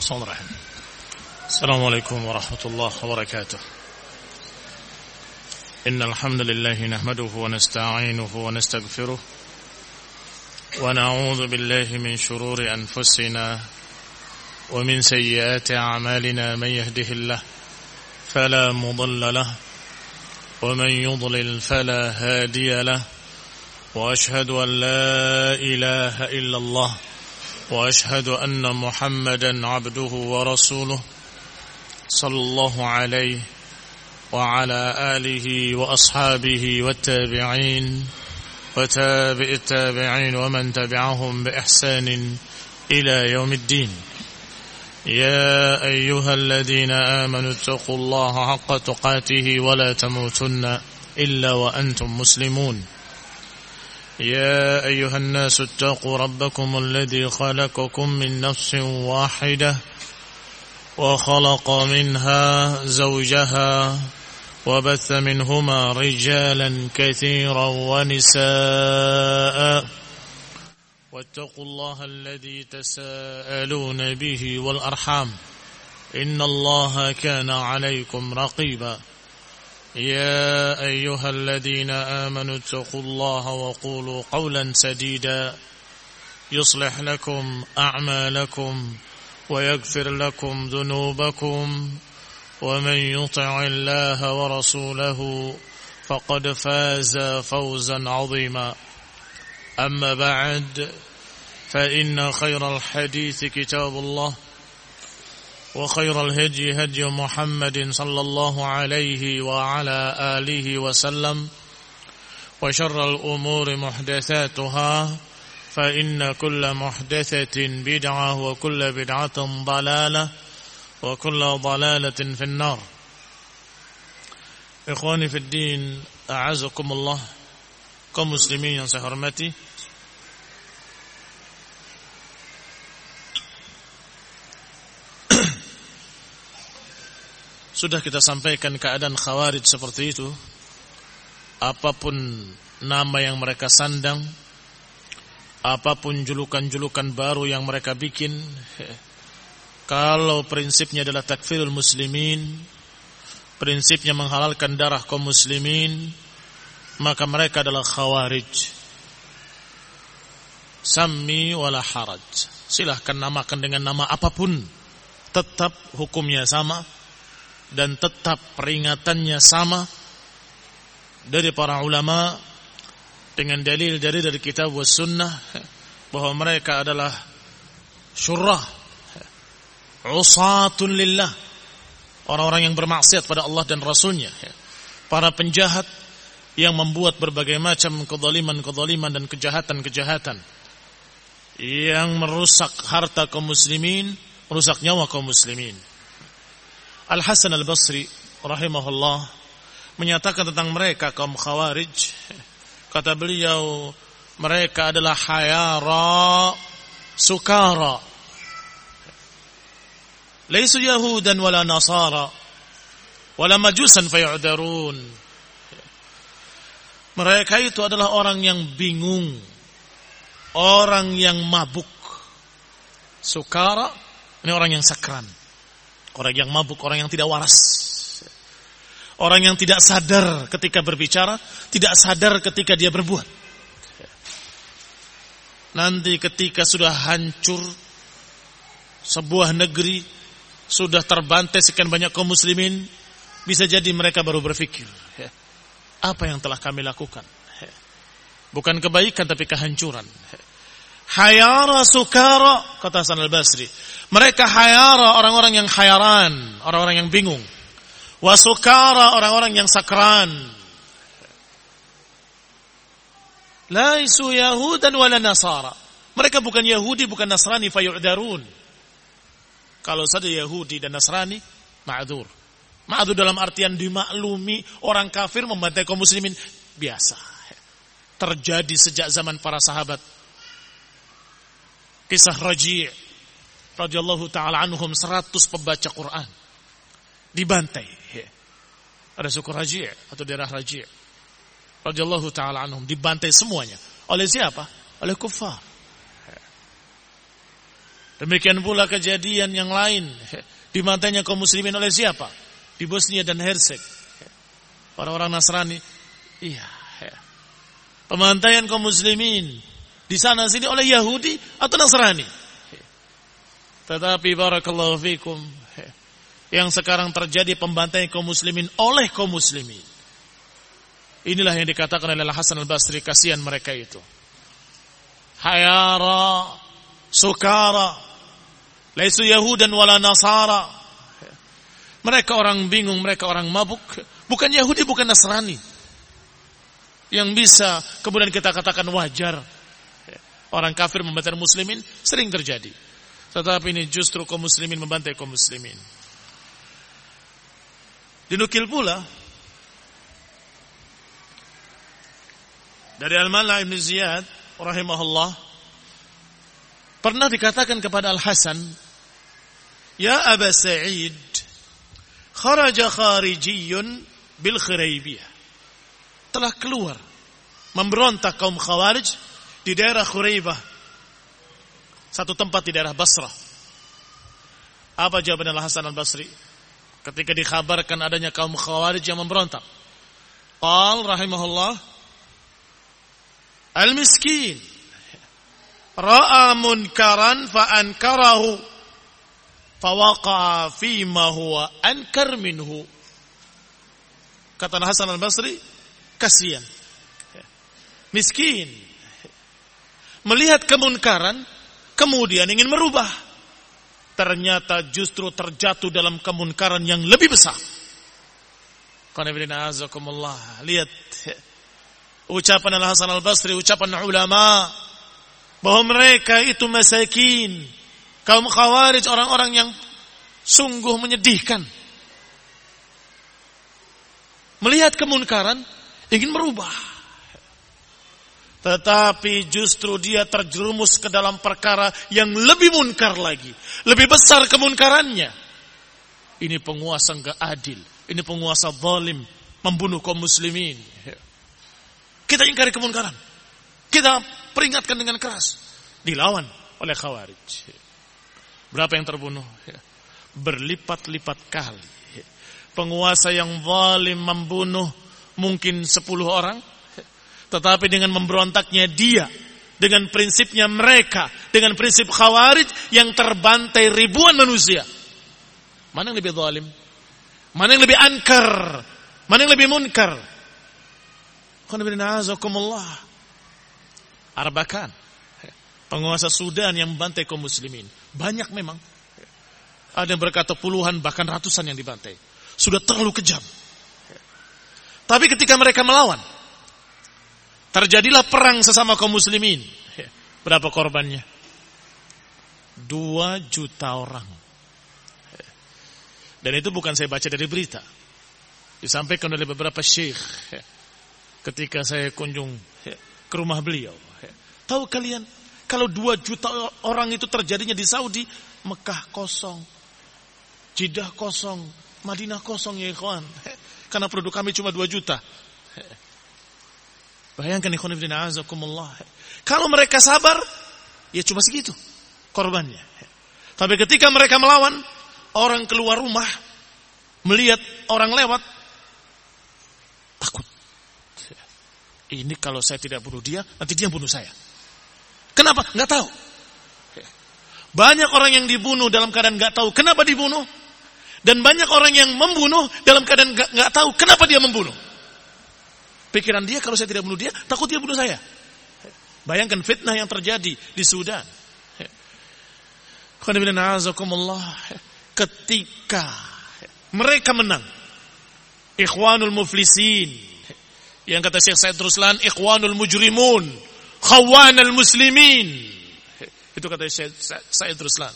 الرحمن الرحيم السلام عليكم ورحمة الله وبركاته إن الحمد لله نحمده ونستعينه ونستغفره ونعوذ بالله من شرور أنفسنا ومن سيئات أعمالنا من يهده الله فلا مضل له ومن يضلل فلا هادي له وأشهد أن لا إله إلا الله وأشهد أن محمدا عبده ورسوله صلى الله عليه وعلى آله وأصحابه والتابعين وتابع التابعين ومن تبعهم بإحسان إلى يوم الدين يا أيها الذين آمنوا اتقوا الله حق تقاته ولا تموتن إلا وأنتم مسلمون يا أيها الناس اتقوا ربكم الذي خلقكم من نفس واحدة وخلق منها زوجها وبث منهما رجالا كثيرا ونساء واتقوا الله الذي تساءلون به والأرحام إن الله كان عليكم رقيبا يا أيها الذين آمنوا اتقوا الله وقولوا قولا سديدا يصلح لكم أعمالكم ويغفر لكم ذنوبكم ومن يطع الله ورسوله فقد فاز فوزا عظيما أما بعد فإن خير الحديث كتاب الله وخير الهدي هدي محمد صلى الله عليه وعلى آله وسلم وشر الأمور محدثاتها فإن كل محدثة بدعة وكل بدعة ضلالة وكل ضلالة في النار. إخواني في الدين أعزكم الله. Kaum muslimin yang saya hormati, sudah kita sampaikan keadaan Khawarij seperti itu. Apapun nama yang mereka sandang, apapun julukan-julukan baru yang mereka bikin, kalau prinsipnya adalah takfirul muslimin, prinsipnya menghalalkan darah kaum muslimin, maka mereka adalah Khawarij. Sammi wala haraj. Silahkan namakan dengan nama apapun, tetap hukumnya sama dan tetap peringatannya sama dari para ulama dengan dalil-dalil dari kitab was sunnah bahwa mereka adalah syurrah, usatun lillah, orang-orang yang bermaksiat pada Allah dan Rasulnya, para penjahat yang membuat berbagai macam kezaliman-kezaliman dan kejahatan-kejahatan yang merusak harta kaum muslimin, merusak nyawa kaum muslimin. Al-Hasan Al-Basri rahimahullah menyatakan tentang mereka kaum Khawarij, kata beliau, mereka adalah hayara sukara, laisu yahudan wala nasara wala majusan fayu'darun. Mereka itu adalah orang yang bingung, orang yang mabuk. Sukara, ini orang yang sakran, orang yang mabuk, orang yang tidak waras, orang yang tidak sadar ketika berbicara, tidak sadar ketika dia berbuat. Nanti ketika sudah hancur sebuah negeri, sudah terbantai sekian banyak kaum muslimin, bisa jadi mereka baru berpikir, apa yang telah kami lakukan? Bukan kebaikan tapi kehancuran. Hayara sukara, kata Hasan Al-Basri. Mereka hayara, orang-orang yang hayaran, orang-orang yang bingung. Wasukara, orang-orang yang sakran. Laisu yahudan wala nasara. Mereka bukan Yahudi, bukan Nasrani, fayu'darun. Kalau saja Yahudi dan Nasrani, ma'adzur. Ma'adzur dalam artian dimaklumi, orang kafir membantai kaum muslimin, biasa. Terjadi sejak zaman para sahabat. Kisah Raji' radhiyallahu ta'ala anhum, 100 pembaca Quran dibantai. Ada suku Raji' atau daerah Raji' radhiyallahu ta'ala anhum, dibantai semuanya. Oleh siapa? Oleh kuffar. Demikian pula kejadian yang lain, dimantainya kaum muslimin oleh siapa? Di Bosnia dan Hersek. Orang-orang Nasrani. Iya. Pemantaian kaum muslimin di sana sini oleh Yahudi atau Nasrani. Tetapi barakallahu fikum, yang sekarang terjadi pembantaian kaum muslimin oleh kaum muslimin. Inilah yang dikatakan oleh Hasan al-Basri, kasihan mereka itu. Hayara, sukara, laisu yahudan wala nasara. Mereka orang bingung, mereka orang mabuk. Bukan Yahudi, bukan Nasrani. Yang bisa kemudian kita katakan wajar. Orang kafir membantai muslimin sering terjadi. Tetapi ini justru kaum muslimin membantai kaum muslimin. Dinukil pula dari Al-Mala Ibn Ziyad rahimahullah, pernah dikatakan kepada Al-Hasan, ya Aba Sa'id, kharaja kharijiyun bil Khuraybiyah. Telah keluar memberontak kaum Khawarij di daerah Khuraybah, satu tempat di daerah Basrah. Apa jawaban Al-Hasan al-Basri ketika dikhabarkan adanya kaum Khawarij yang memberontak? Qal rahimahullah, al-miskin ra'a munkaran fa ankarahu fa waqa'a fi ma huwa ankar minhu. Kata Hasan al-Basri, kasihan miskin melihat kemunkaran kemudian ingin merubah, ternyata justru terjatuh dalam kemunkaran yang lebih besar. Lihat ucapan Al-Hasan al-Basri, ucapan ulama, bahwa mereka itu masakin, kaum Khawarij, orang-orang yang sungguh menyedihkan. Melihat kemunkaran ingin merubah, tetapi justru dia terjerumus ke dalam perkara yang lebih munkar lagi, lebih besar kemunkarannya. Ini penguasa enggak adil, ini penguasa zalim, membunuh kaum muslimin. Kita ingkari kemunkaran, kita peringatkan dengan keras, dilawan oleh Khawarij. Berapa yang terbunuh? Berlipat-lipat kali. Penguasa yang zalim membunuh mungkin 10 orang, tetapi dengan memberontaknya dia, dengan prinsipnya mereka, dengan prinsip Khawarij yang terbantai ribuan manusia. Mana yang lebih zalim? Mana yang lebih ankar? Mana yang lebih munkar? Arbakan, penguasa Sudan yang membantai kaum muslimin. Banyak memang. Ada yang berkata puluhan bahkan ratusan yang dibantai. Sudah terlalu kejam. Tapi ketika mereka melawan, terjadilah perang sesama kaum muslimin. Berapa korbannya? 2 juta orang. Dan itu bukan saya baca dari berita, disampaikan oleh beberapa syekh ketika saya kunjung ke rumah beliau. Tahu kalian, kalau 2 juta orang itu terjadinya di Saudi, Mekah kosong, Jeddah kosong, Madinah kosong ya ikhwan. Karena penduduk kami cuma 2 juta. Bayangkan ikhwan ibn a'azakumullah. Kalau mereka sabar, ya cuma segitu korbannya. Tapi ketika mereka melawan, orang keluar rumah, melihat orang lewat, takut. Ini kalau saya tidak bunuh dia, nanti dia bunuh saya. Kenapa? Nggak tahu. Banyak orang yang dibunuh dalam keadaan nggak tahu kenapa dibunuh, dan banyak orang yang membunuh dalam keadaan nggak tahu kenapa dia membunuh. Pikiran dia, kalau saya tidak bunuh dia, takut dia bunuh saya. Bayangkan fitnah yang terjadi di Sudan. Ketika mereka menang, Ikhwanul Muflisin, yang kata Syekh Said Ruslan, Ikhwanul Mujrimun, Khawanul Muslimin. Itu kata Syekh Said Ruslan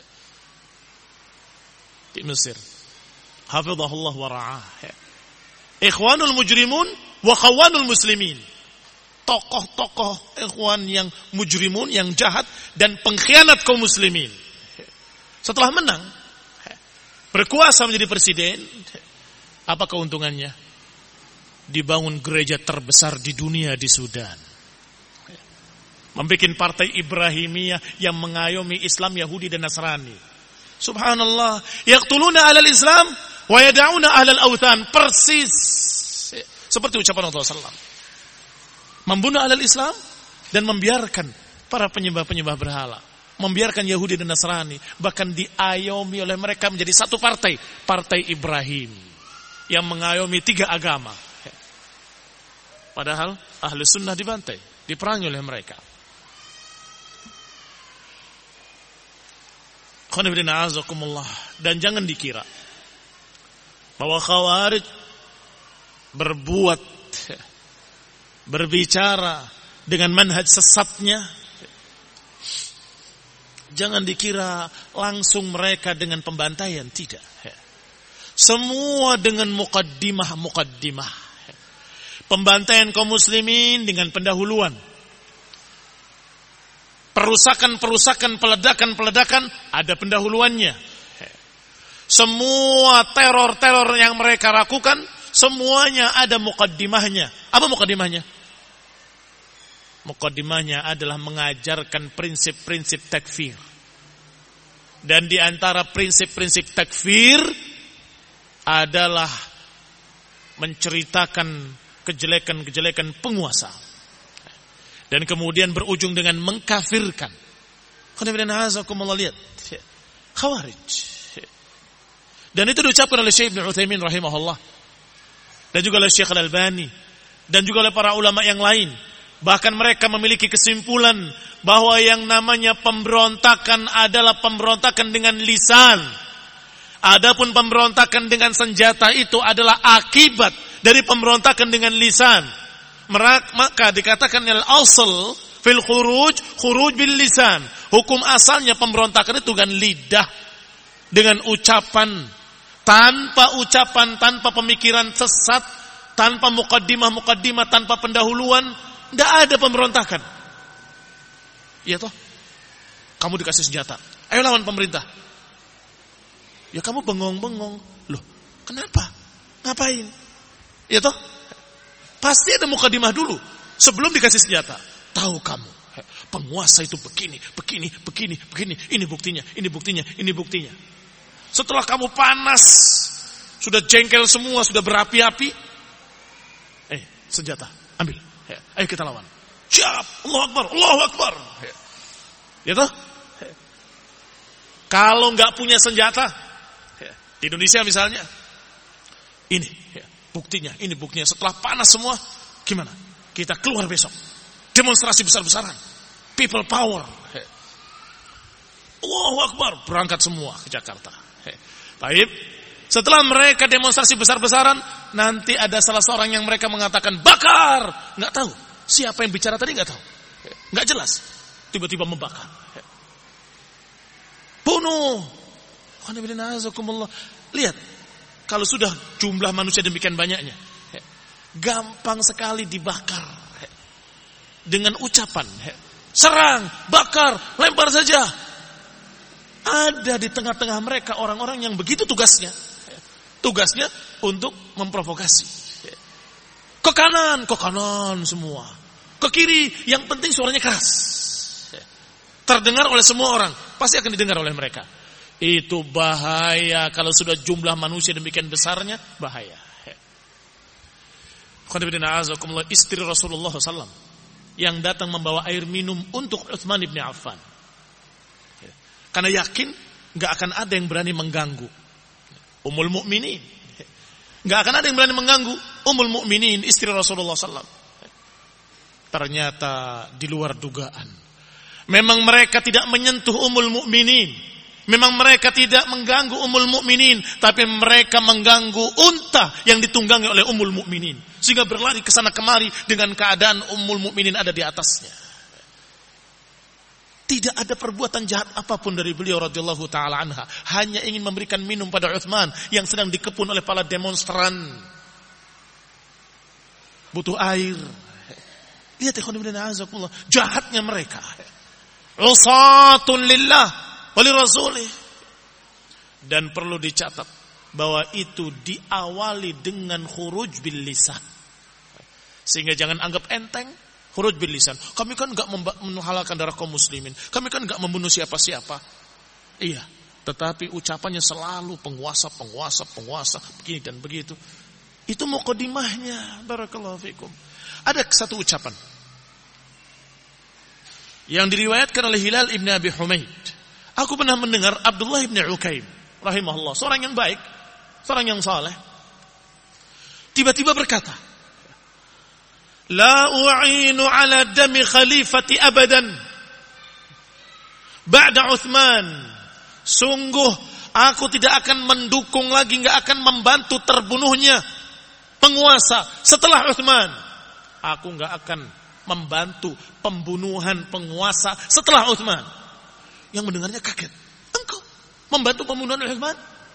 di Mesir, hafizahullah wa ra'ah. Ikhwanul Mujrimun wa Khawanul Muslimin. Tokoh-tokoh ikhwan yang mujrimun, yang jahat dan pengkhianat kaum muslimin. Setelah menang, berkuasa menjadi presiden, apa keuntungannya? Dibangun gereja terbesar di dunia di Sudan. Membikin partai Ibrahimiyah yang mengayomi Islam, Yahudi dan Nasrani. Subhanallah, yaqtuluna 'alal Islam wa yad'una 'alal awthan. Persis seperti ucapan Rasulullah sallallahu alaihi wasallam. Membunuh 'alal Islam dan membiarkan para penyembah-penyembah berhala, membiarkan Yahudi dan Nasrani, bahkan diayomi oleh mereka menjadi satu partai, Partai Ibrahim, yang mengayomi 3 agama. Padahal ahli sunnah dibantai, diperangi oleh mereka. Dan jangan dikira bahwa Khawarij berbicara dengan manhaj sesatnya, jangan dikira langsung mereka dengan pembantaian. Tidak. Semua dengan muqaddimah. Pembantaian kaum muslimin dengan pendahuluan. Perusakan, peledakan ada pendahuluannya. Semua teror yang mereka lakukan, semuanya ada muqaddimahnya. Apa muqaddimahnya? Muqaddimahnya adalah mengajarkan prinsip-prinsip takfir. Dan di antara prinsip-prinsip takfir adalah menceritakan kejelekan-kejelekan penguasa. Dan kemudian berujung dengan mengkafirkan. Lihat. Khawarij. Dan itu diucapkan oleh Syekh Ibn Utsaimin rahimahullah. Dan juga oleh Syekh Al-Albani. Dan juga oleh para ulama yang lain. Bahkan mereka memiliki kesimpulan bahwa yang namanya pemberontakan adalah pemberontakan dengan lisan. Adapun pemberontakan dengan senjata itu adalah akibat dari pemberontakan dengan lisan. Maka dikatakan al-asl fil khuruj bil lisan. Hukum asalnya pemberontakan itu dengan lidah, dengan ucapan. Tanpa pemikiran sesat, tanpa muqaddimah, tanpa pendahuluan, tidak ada pemberontakan. Iya toh? Kamu dikasih senjata, ayo lawan pemerintah. Ya kamu bengong-bengong. Loh, kenapa? Ngapain? Iya toh? Pasti ada muqaddimah dulu sebelum dikasih senjata. Tahu kamu, penguasa itu begini. Ini buktinya. Setelah kamu panas, sudah jengkel semua, sudah berapi-api, senjata, ambil. Ayo kita lawan. Siap, Allahu Akbar. Ya toh? Kalau nggak punya senjata, di Indonesia misalnya, buktinya. Setelah panas semua, gimana? Kita keluar besok. Demonstrasi besar-besaran. People power. Allahu Akbar. Berangkat semua ke Jakarta. Baik. Setelah mereka demonstrasi besar-besaran, nanti ada salah seorang yang mereka mengatakan, bakar. Nggak tahu. Siapa yang bicara tadi nggak tahu. Nggak jelas. Tiba-tiba membakar. Bunuh. Lihat. Kalau sudah jumlah manusia demikian banyaknya, gampang sekali dibakar dengan ucapan, serang, bakar, lempar saja. Ada di tengah-tengah mereka orang-orang yang begitu tugasnya untuk memprovokasi. Ke kanan semua, ke kiri, yang penting suaranya keras, terdengar oleh semua orang, pasti akan didengar oleh mereka. Itu bahaya kalau sudah jumlah manusia demikian besarnya, bahaya. Istri Rasulullah SAW yang datang membawa air minum untuk Utsman bin Affan, karena yakin nggak akan ada yang berani mengganggu Ummul Mukminin, nggak akan ada yang berani mengganggu Ummul Mukminin, istri Rasulullah SAW. Ternyata di luar dugaan, memang mereka tidak menyentuh Ummul Mukminin. Memang mereka tidak mengganggu Ummul Mukminin, tapi mereka mengganggu unta yang ditunggangi oleh Ummul Mukminin, sehingga berlari ke sana kemari dengan keadaan Ummul Mukminin ada di atasnya. Tidak ada perbuatan jahat apapun dari beliau radhiyallahu taala anha, hanya ingin memberikan minum pada Utsman yang sedang dikepung oleh para demonstran. Butuh air. Lihat jahatnya mereka. Usatun lillah oleh Rasulih. Dan perlu dicatat bahwa itu diawali dengan khuruj bil lisan. Sehingga jangan anggap enteng Khuruj bil lisan. Kami kan enggak menghalalkan darah kaum muslimin. Kami kan enggak membunuh siapa-siapa. Iya, tetapi ucapannya selalu penguasa, begini dan begitu. Itu muqaddimahnya. Barakallahu fikum. Ada satu ucapan yang diriwayatkan oleh Hilal ibn Abi Humaid. Aku pernah mendengar Abdullah ibn Ukaim rahimahullah, seorang yang baik, seorang yang saleh, tiba-tiba berkata, La u'inu ala dami khalifati abadan ba'da Uthman. Sungguh aku tidak akan mendukung lagi, enggak akan membantu terbunuhnya penguasa setelah Uthman. Aku enggak akan membantu pembunuhan penguasa setelah Uthman. Yang mendengarnya kaget. Engkau membantu pembunuhan Uthman?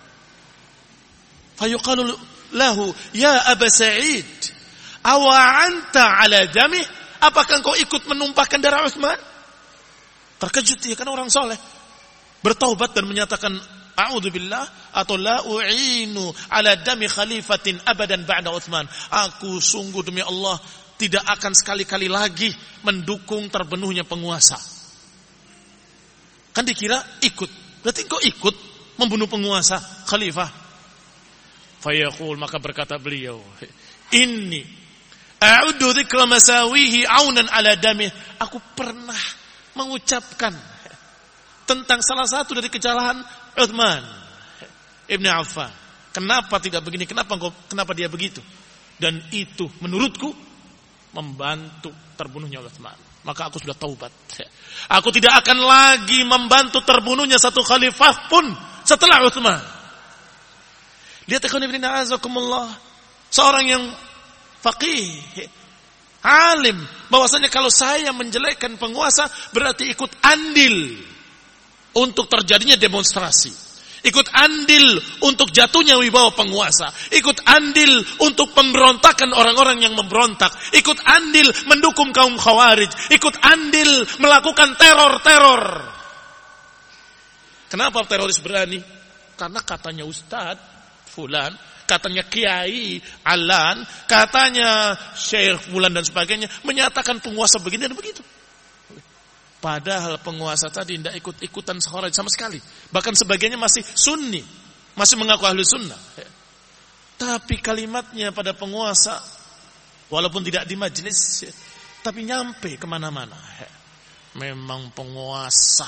Fayuqalu lahu, ya Aba Sa'id, awa anta ala damih? Apakah engkau ikut menumpahkan darah Uthman? Terkejut dia, karena orang soleh. Bertaubat dan menyatakan, a'udzubillah, atau la u'inu ala dami khalifatin abadan ba'da Uthman. Aku sungguh demi Allah tidak akan sekali-kali lagi mendukung terbunuhnya penguasa. Kan dikira ikut. Berarti engkau ikut membunuh penguasa, khalifah. Fayaqul, maka berkata beliau, Inni a'udhu dzikra masawihi aunan ala damih. Aku pernah mengucapkan tentang salah satu dari kesalahan Uthman Ibn Affan. Kenapa tidak begini? Kenapa dia begitu? Dan itu menurutku membantu terbunuhnya Uthman. Maka aku sudah taubat. Aku tidak akan lagi membantu terbunuhnya satu khalifah pun setelah Uthman. Lihat ikhwan ibn a'azakumullah, seorang yang faqih, alim, bahwasanya kalau saya menjelekkan penguasa berarti ikut andil untuk terjadinya demonstrasi. Ikut andil untuk jatuhnya wibawa penguasa. Ikut andil untuk pemberontakan orang-orang yang memberontak. Ikut andil mendukung kaum khawarij. Ikut andil melakukan teror-teror. Kenapa teroris berani? Karena katanya Ustadz Fulan, katanya Kiai Alan, katanya Syekh Fulan dan sebagainya menyatakan penguasa begini dan begitu. Padahal penguasa tadi tidak ikut-ikutan khawarij sama sekali. Bahkan sebagiannya masih sunni, masih mengaku ahli sunnah. Tapi kalimatnya pada penguasa, walaupun tidak di majelis, tapi nyampe kemana-mana. Memang penguasa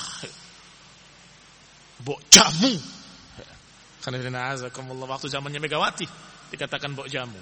bok jamu. Karena waktu zamannya Megawati dikatakan bok jamu.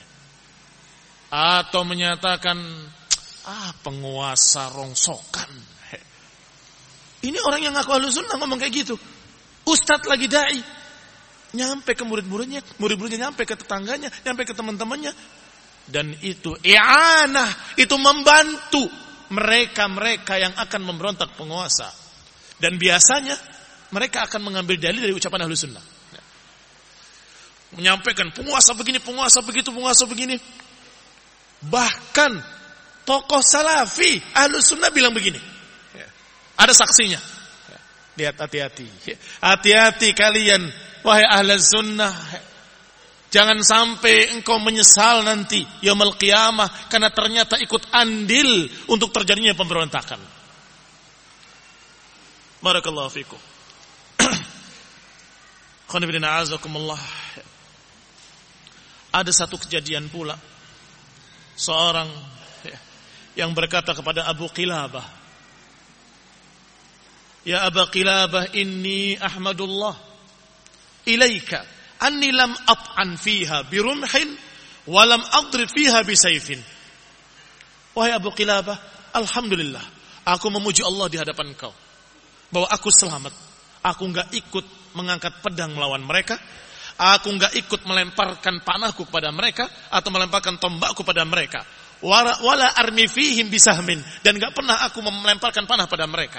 Atau menyatakan penguasa rongsokan. Ini orang yang ngaku ahlu sunnah ngomong kayak gitu. Ustadz lagi da'i, nyampe ke murid-muridnya, murid-muridnya nyampe ke tetangganya, nyampe ke teman-temannya. Dan itu i'anah, itu membantu mereka-mereka yang akan memberontak penguasa. Dan biasanya mereka akan mengambil dalil dari ucapan ahlu sunnah. Menyampaikan penguasa begini, penguasa begitu, penguasa begini. Bahkan tokoh salafi ahlu sunnah bilang begini. Ada saksinya. Lihat, hati-hati. Hati-hati kalian, wahai ahli sunnah. Jangan sampai engkau menyesal nanti yaumul qiyamah karena ternyata ikut andil untuk terjadinya pemberontakan. Barakallahu fikum. Khonibina azakumullah. Ada satu kejadian pula. Seorang yang berkata kepada Abu Qilabah, Ya Aba Qilabah, inni ahmadullah ilaika anni lam at'an fiha birumhin wa lam adrib fiha bisayfin. Wahai Abu Qilabah, alhamdulillah, aku memuji Allah di hadapan kau bahwa aku selamat. Aku enggak ikut mengangkat pedang melawan mereka. Aku enggak ikut melemparkan panahku kepada mereka atau melemparkan tombakku pada mereka. Wala armi fihim bisahmin, dan enggak pernah aku melemparkan panah pada mereka.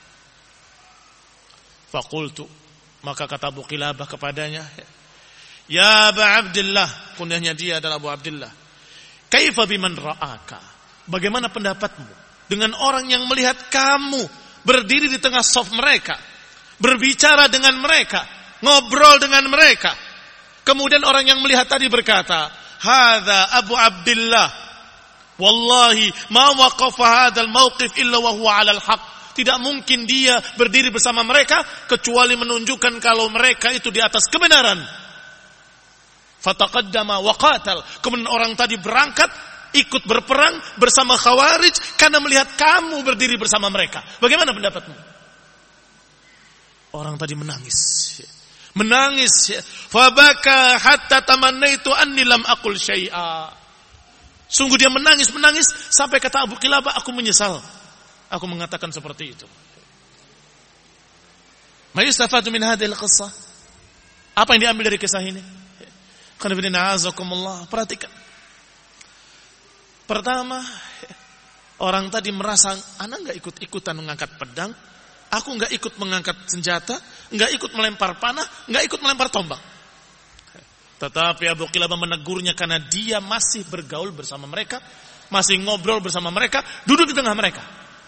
Faqultu, maka kata Abu Qilabah kepadanya, Ya Aba Abdillah, kunyahnya dia adalah Abu Abdillah, kaifa biman ra'aka, bagaimana pendapatmu dengan orang yang melihat kamu berdiri di tengah shaf mereka, berbicara dengan mereka, ngobrol dengan mereka, kemudian orang yang melihat tadi berkata, Hadza Abu Abdillah Wallahi ma waqafa hadzal mauqif illa wa huwa 'alal haqq. Tidak mungkin dia berdiri bersama mereka kecuali menunjukkan kalau mereka itu di atas kebenaran. Fataqaddama wa qatal. Kemudian orang tadi berangkat ikut berperang bersama Khawarij karena melihat kamu berdiri bersama mereka. Bagaimana pendapatmu? Orang tadi menangis. Menangis. Fabaka hatta tamannaitu anni lam aqul syai'a. Sungguh dia menangis sampai kata Abu Qilabah, aku menyesal aku mengatakan seperti itu. Ma yustafadu min hadhil qissah? Apa yang diambil dari kisah ini? Perhatikan. Pertama, orang tadi merasa, ana enggak ikut-ikutan mengangkat pedang, aku enggak ikut mengangkat senjata, enggak ikut melempar panah, enggak ikut melempar tombak. Tetapi Abu Qilabah menegurnya karena dia masih bergaul bersama mereka, masih ngobrol bersama mereka, duduk di tengah mereka.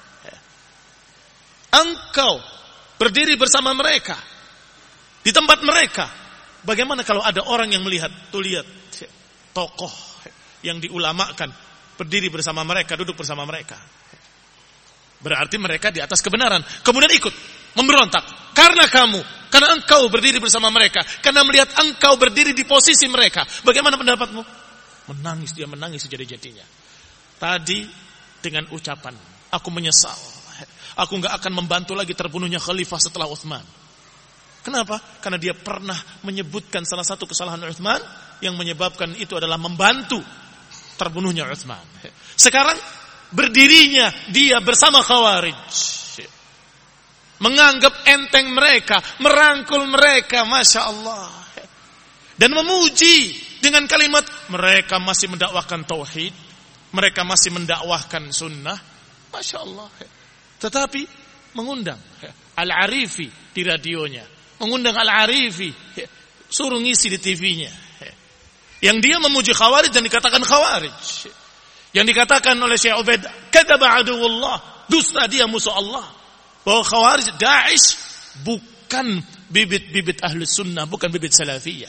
Engkau berdiri bersama mereka, di tempat mereka. Bagaimana kalau ada orang yang melihat, tuh lihat, tokoh yang diulamakan, berdiri bersama mereka, duduk bersama mereka. Berarti mereka di atas kebenaran. Kemudian ikut, memberontak. Karena engkau berdiri bersama mereka. Karena melihat engkau berdiri di posisi mereka. Bagaimana pendapatmu? Menangis, dia menangis sejadi-jadinya. Tadi dengan ucapan, aku menyesal. Aku enggak akan membantu lagi terbunuhnya khalifah setelah Utsman. Kenapa? Karena dia pernah menyebutkan salah satu kesalahan Utsman yang menyebabkan itu adalah membantu terbunuhnya Utsman. Sekarang berdirinya dia bersama Khawarij, menganggap enteng mereka, merangkul mereka, Masya Allah, dan memuji dengan kalimat mereka masih mendakwahkan tauhid, mereka masih mendakwahkan sunnah, Masya Allah. Tetapi mengundang Al-Arifi di radionya, mengundang Al-Arifi, suruh ngisi di TV-nya, yang dia memuji Khawarij dan dikatakan Khawarij. Yang dikatakan oleh Syekh Ubaid, kadzaba aduwullah, dusta dia musuh Allah. Bahwa Khawarij, Daesh bukan bibit-bibit Ahlus Sunnah, bukan bibit Salafiyah.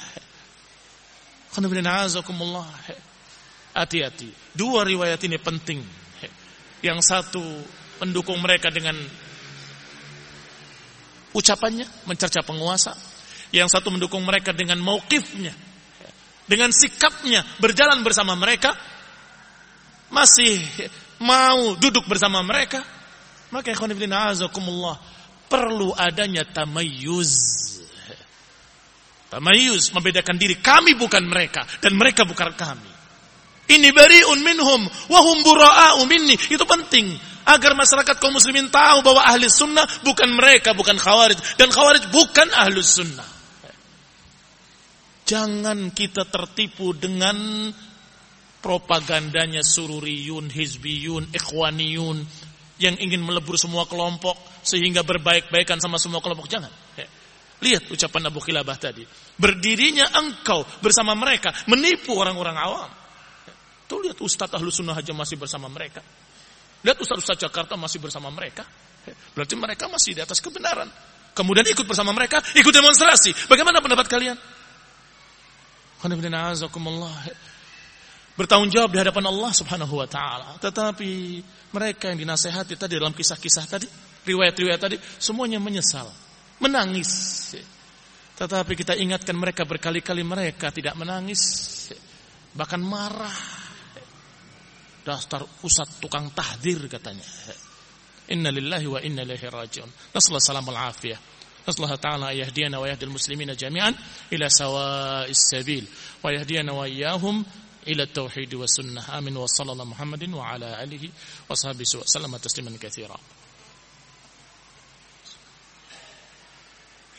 Hati-hati. Dua riwayat ini penting. Yang satu mendukung mereka dengan ucapannya, mencerca penguasa. Yang satu mendukung mereka dengan mauqifnya, dengan sikapnya, berjalan bersama mereka, masih mau duduk bersama mereka. Maka ikhwan fillah azakumullah, perlu adanya tamayyuz, membedakan diri. Kami bukan mereka dan mereka bukan kami. Ini bari'un minhum wa hum bura'a'u minni. Itu penting agar masyarakat kaum muslimin tahu bahwa ahli sunnah bukan mereka, bukan Khawarij, dan Khawarij bukan ahli sunnah. Jangan kita tertipu dengan propagandanya sururiyun, hizbiyun, ikhwaniyun yang ingin melebur semua kelompok sehingga berbaik-baikan sama semua kelompok. Jangan. Lihat ucapan Abu Qilabah tadi. Berdirinya engkau bersama mereka, menipu orang-orang awam. Tuh lihat Ustadz Ahlus Sunnah aja masih bersama mereka. Lihat Ustadz Jakarta masih bersama mereka. Berarti mereka masih di atas kebenaran. Kemudian ikut bersama mereka, ikut demonstrasi. Bagaimana pendapat kalian? Bertanggung jawab di hadapan Allah Subhanahu wa taala. Tetapi mereka yang dinasehati tadi dalam kisah-kisah tadi, riwayat-riwayat tadi, semuanya menyesal, menangis. Tetapi kita ingatkan mereka berkali-kali, mereka tidak menangis, bahkan marah. Dasar ustaz tukang tahdir katanya. Inna lillahi wa inna ilaihi raji'un. Nasallahu salam wal afiyah. Nasallahu ta'ala yahdiyana wa yahdil muslimina jami'an ila sawa'is sabil wa yahdiyana wa iyyahum ila tauhid wa sunnah. Amin wa sallallahu Muhammadin wa ala alihi wa sahbihi wa sallama tasliman katsira.